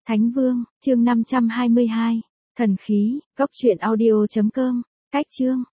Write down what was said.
Thánh Vương, chương 522. Thần khí, góc truyện audio.com. Cách chương.